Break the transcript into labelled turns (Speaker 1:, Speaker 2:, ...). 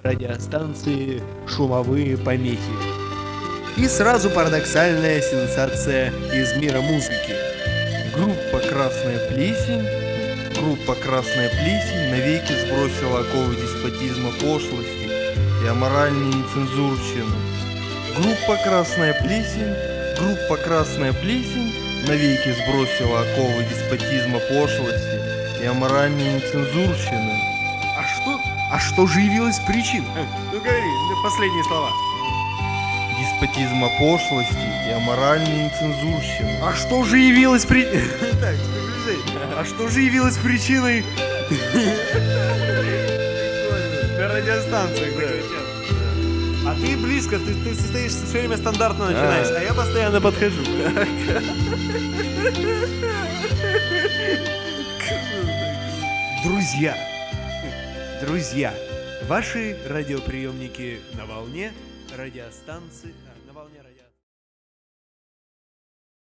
Speaker 1: радиостанции «Шумовые помехи». И сразу парадоксальная сенсация из мира музыки.
Speaker 2: Группа «Красная плесень» навеки сбросила оковы деспотизма пошлости и аморальной нецензурщины. Группа «Красная плесень» навеки сбросила оковы деспотизма пошлости и аморальной нецензурщины.
Speaker 1: А что же явилось причиной? Ну говори, последние слова.
Speaker 2: Деспотизма пошлости и аморальной нецензурщины.
Speaker 1: А что же явилось причиной? Так, а что же явилось причиной? На радиостанциях, да. А ты близко, ты стоишь все время стандартно начинаешь, а я постоянно подхожу. Друзья, ваши радиоприемники на волне радиостанции, на волне радио.